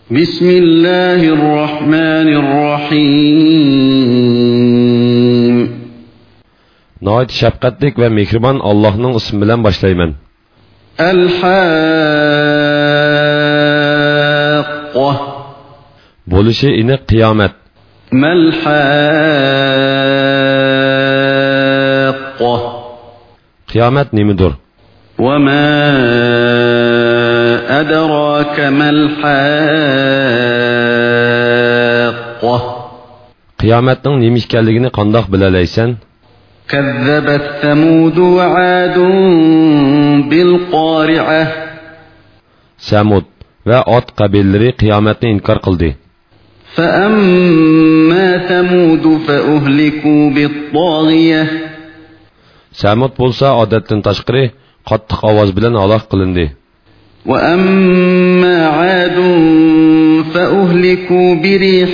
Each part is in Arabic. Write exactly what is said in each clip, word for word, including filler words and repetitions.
Bismillahirrahmanirrahim. Nəhayət şəfqətlik və mehriban Allah'ın ismi bilan başlayman. El-Haqqah. Bo'lishi aniq qiyomat. Mal-Haqqah. Qiyomat nimadir? Wa ma adraka mal-Haqqah. Qiyomatning nima ekanligini qandoq bilalaysan? كذبت ثمود وعاد بالقارعة. Samud va Ad qabilleri qiyomatni inkor qildi. فأما ثمود فأهلكوا بالطاغية. Samud bo'lsa odatdan tashqari qattiq ovoz bilan halok qilindi. وأما عاد فأهلكوا بريح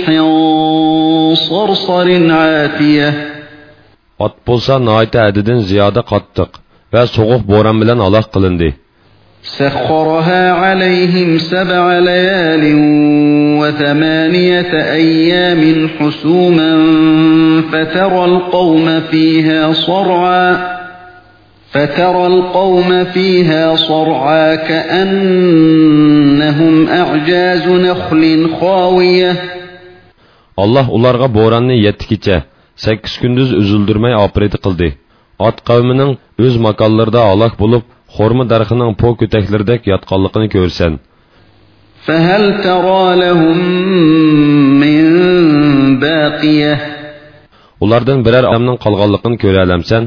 صرصر عاتية. Ad bo'lsa nəhayət həddidən ziyoda qattiq və soğuq bo'ron bilan halok qilindi. سخرها عليهم سبع ليال وثمانية أيام حسوما فترى القوم فيها صرعا فترى القوم فيها صرعا كأنهم أعجاز نخل خاوية. Allah ularga bo'ronni yetti kecha sakkiz kunduz üzüldürmey apreti qildi. Ad qavmining o'z makonlarida halok bo'lib, xorma darxining po köteklirdek yatqanligini ko'rsan. فهل ترى لهم من باقية. Ulardan birer adamning qolganligini ko'ra olamsan?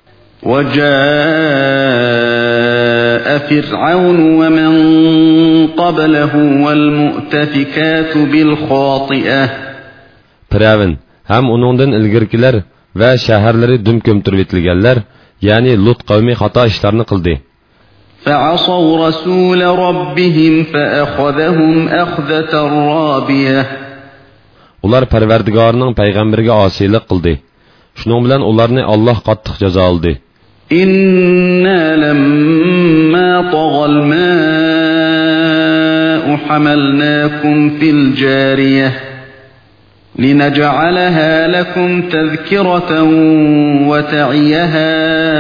وجاء فرعون ومن قبله والمؤتفكات بالخاطئة. Firavun ham uningdan ilgirkilar va shaharlari dum ko'mtirib etilganlar, ya'ni Lut qavmi xato ishlarni qildi. فعصوا رسول ربهم فأخذهم أخذة رابية. Ular Parvardigorning payg'ambariga osiylik qildi. Shuning bilan ularni Alloh qattiq jazo oldi. إنا لما طغى الماء حملناكم في الجارية لنجعلها لكم تذكرة وتعيها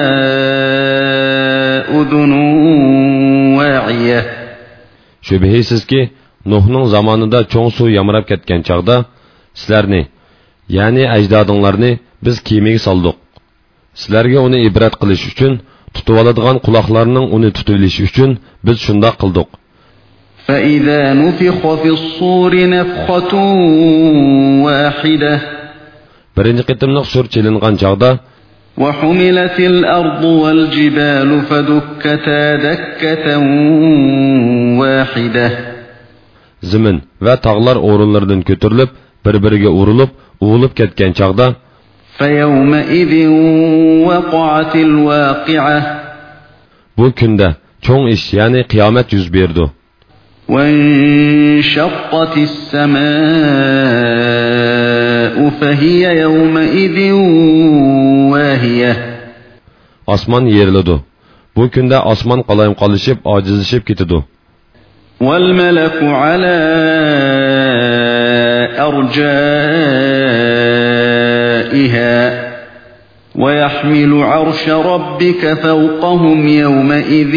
أذن واعية. Şübhəsiz ki, Nuh'ның zamanında çoğ su yamrab ketken çağda, sizlerni, yani əcdadınlarni biz kemiga saldık. Sizlerge onu ibret qilish üçün, tutuvaladigan kulaklarının onu tutuvilishi üçün biz şunda qıldık. فإذا نفخ في الصور نفخة واحدة. Birinci qitimliq sur çelingan çağda, وحملت الأرض والجبال فدكتا دكة واحدة. Zimin ve tağlar orunlardan kötürülüp, birbiriga urilib, uğulup ketken çağda, فيومئذ وقعت الواقعة. bu günde çoğ iş yani kıyamet yüz berdi. وانشقت السماء فهي يومئذ واهية. Asman yerildi. Bu günde asman qalayım qalışıp, acizleşip gitidi. والملك على أرجائها ويحمل عرش ربك فوقهم يومئذ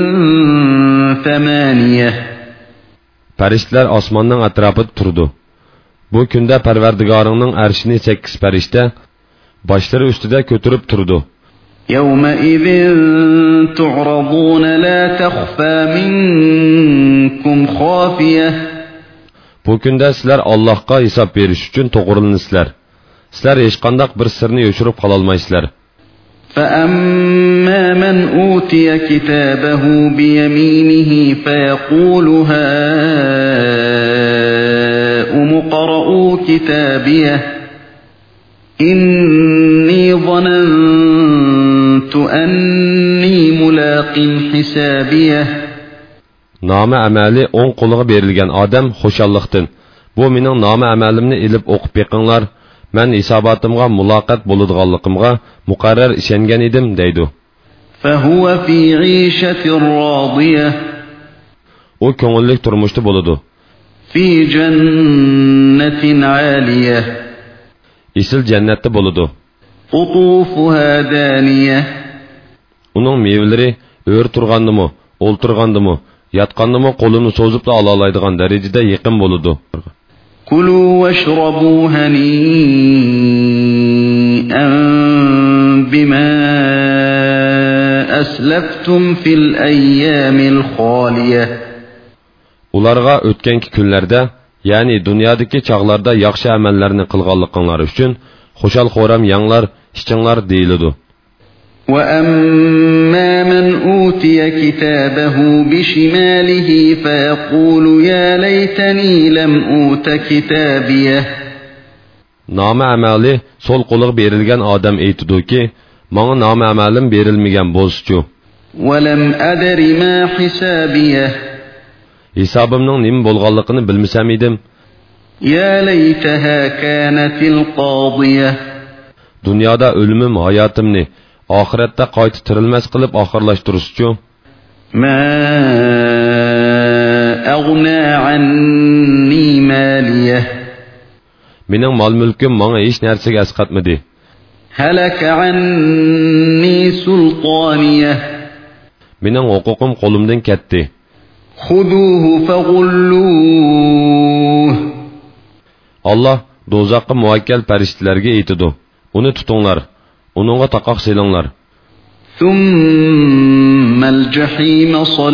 ثمانية. Periştler asmanның atrafıda turdu. Bu günde Parvardigarının arşini sekiz perişte, başları üstüde götürüp turdu. يومئذ تعرضون لا تخفى منكم خافية. Bu günde sizler Allah'a hesap veriş için toğrulunsizler. Sizler hiç qandaq bir sırrını yoşurup kalalmaysizler. فأما من أوتي كتابه بيمينه فيقول هاؤم اقرءوا كتابيه إني ظننت أني ملاق حسابيه. Namı əməli on qoluğa verilgen adam xoşallıqdın. Bu mening namı əməlimni ilib oqub beqinglar. Men hisobatımga muloqat bo'ladiganligimga muqarrar ishongan edim deydi. فهو في عيشة راضية. O ko'ngillik turmushda bo'ladi. في جنة عالية Isil cennette boludu. قطوفها دانية Onun meyveleri ör turgandı olturgandı mı, yatkandı mı kolunu sozup da alalaydıgan derecede yakın boludu. كلوا واشربوا هنيئا بما أسلفتم في الأيام الخالية Ularga ötkenki günlerde, yani dünyadaki çağlarda yaxşı amellerini kılganlıklar üçün, hoşal xoram yanlar, işçinlar deyilidu. وَأَمَّا مَنْ أُوتِيَ كِتَابَهُ بِشِمَالِهِ فَيَقُولُ يَا لَيْتَنِي لَمْ أُوتَ كِتَابِيَهْ Nama ameli sol qoluq berilgen adam eytidu ki, Mana nama amelim berilmegen bozçu. وَلَمْ أَدَرِ مَا حِسَابِيَهْ Hesabımның nim bolğanlığını bilmisem idim. يَا لَيْتَهَا كَانَتِ الْقَاضِيَةِ Dünyada ölümüm, hayatımni, ahirette qaytı tirilmez qilib ahirlaştırışçu. مَا أَغْنَى عَنِّي مَالِيَهْ Mening mal-mulkim manga hech narsaga asqatmadi. هَلَكَ عَنِّي سُلْطَانِيَهْ Mening huquqim qo'limdan ketdi. خُذُوهُ فَغُلُّوهُ Allah dozaqqa muvakkal farishtalarga aytidi. Uni tutinglar, uningga taqoq selinglar. ثُمَّ الْجَحِيمَ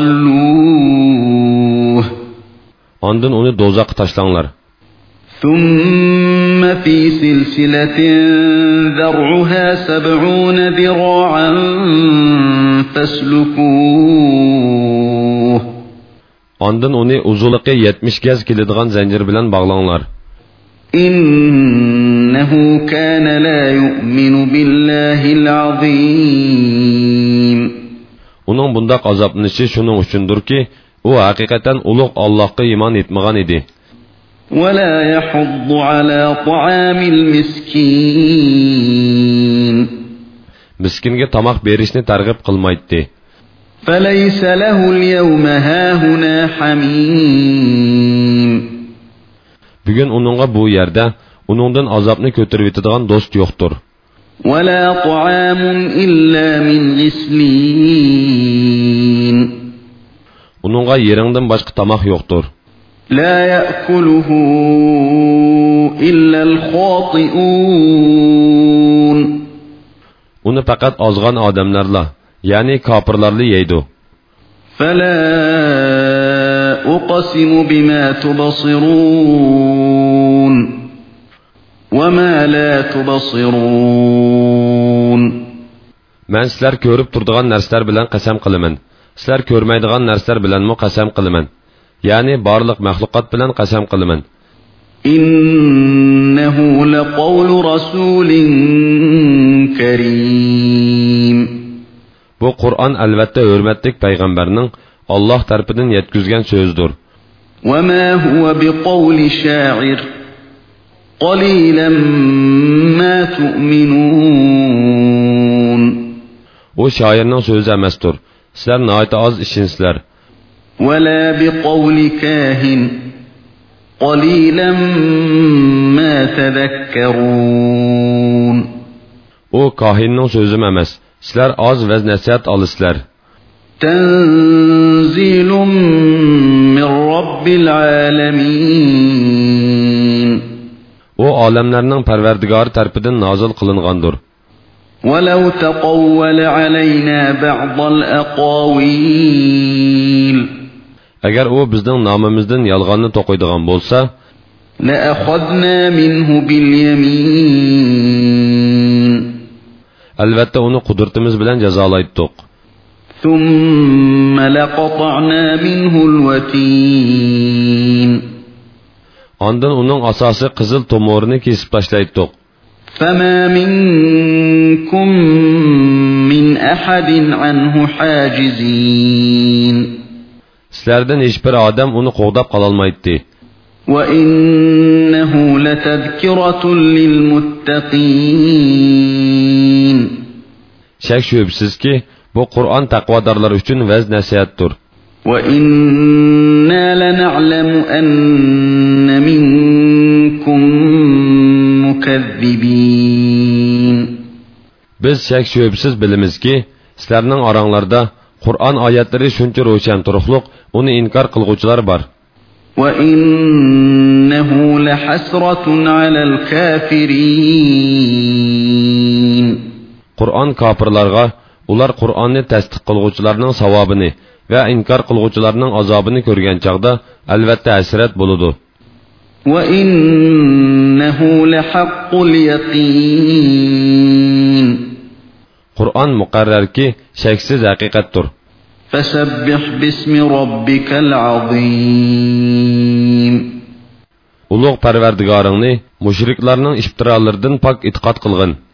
صَلُّوهُ Ondan uni dozaqqa tashlanglar. ثُمَّ فِي سِلْسِلَةٍ ذَرْعُهَا سَبْعُونَ ذِرَاعًا فَاسْلُكُوهُ Ondan uni uzunluğu yetmiş gaz keladigan zanjir bilan bog'langlar. إِنَّهُ كَانَ لَا يُؤْمِنُ بِاللَّهِ الْعَظِيمِ Uning bundaq azoblanishi shuning uchundir ki, u haqiqatan ulug' Allohga iymon etmagan edi. وَلَا يَحُضُّ عَلَى طَعَامِ الْمِسْكِينِ Miskinga tamoq berishni targ'ib qilmaydi. فَلَيْسَ لَهُ الْيَوْمَ هَاهُنَا حَمِيمٌ Bugun uningga bu yerda uningdan azobni ko'tarib yetadigan do'st yo'qdir. وَلَا طَعَامٌ إِلَّا مِنْ غِسْلِينٍ Uningga yeringdan boshqa tamoq yo'qdir. لَا يَأْكُلُهُ إِلَّا الْخَاطِئُونَ Uni faqat ozg'an odamlarla, ya'ni kofirlarla yeydi. فَلَا أُقْسِمُ بِمَا تُبْصِرُونَ وَمَا لَا تُبْصِرُونَ Men sizlar ko'rib turadigan narsalar bilan qasam qilaman. Sizlar ko'rmaydigan narsalar bilanmi qasam qilaman. Ya'ni barliq mahluqot bilan qasam qilaman. إِنَّهُ لَقَوْلُ رَسُولٍ كَرِيمٍ Bu Qur'on albatta hurmatli payg'ambarning Alloh tarafidan yetkazgan so'zdir. وَمَا هُوَ بِقَوْلِ شَاعِرٍ قَلِيلًا مَا تُؤْمِنُونَ O shoirning so'zi emasdir. Sizlar nihoyat oz ishinsizlar. وَلَا بِقَوْلِ كَاهِنٍ قَلِيلًا مَا تَذَكَّرُونَ O kahinning so'zi emas. Sizlar oz vaz nasihat olasizlar. تنزيل من رب العالمين O alemlerinin perverdigarı tarafından nazil kılıngandır. ولو تقول علينا بعض الأقاويل Eğer o bizden namımızdan yalganını toquydigan bolsa, لأخذنا منه باليمين elbette onu kudretimiz bilen cezalaydık. ثم لقطعنا منه الوتين Ondan onun asası kızıl tomorunu kesip taşlaydık. فما منكم من أحد عنه حاجزين Sizlerden hiçbir adam onu qoğdap qalalmaydı. وإنه لتذكرة للمتقين Şək şübhsiz ki, bu Kur'an taqvadarlar üçün vəz nəsiyyətdir. وَإِنَّا لَنَعْلَمُ أَنَّ مِنكُم مُكَذِّبِينَ. Biz şek şüphesiz bilimizki, sizlerning aranglarda Qur'on oyatlari shuncha ro'shan turuqliq, uni inkor qilguvchilar bor. وَإِنَّهُ لَحَسْرَةٌ عَلَى الْكَافِرِينَ. Qur'on kofirlarga, ular Qur'onni tasdiq qilguvchilarning savobini va inkor qilguvchilarning azobini ko'rgan chaqda albatta hasrat bo'ladi. وَإِنَّهُ لَحَقُّ الْيَقِينِ. Qur'on muqarrarki shaksiz haqiqatdir. فَسَبِّحْ بِاسْمِ رَبِّكَ الْعَظِيمِ. Ulug' Parvardigoringni mushriklarning iftirolaridan pok itqod qilgin.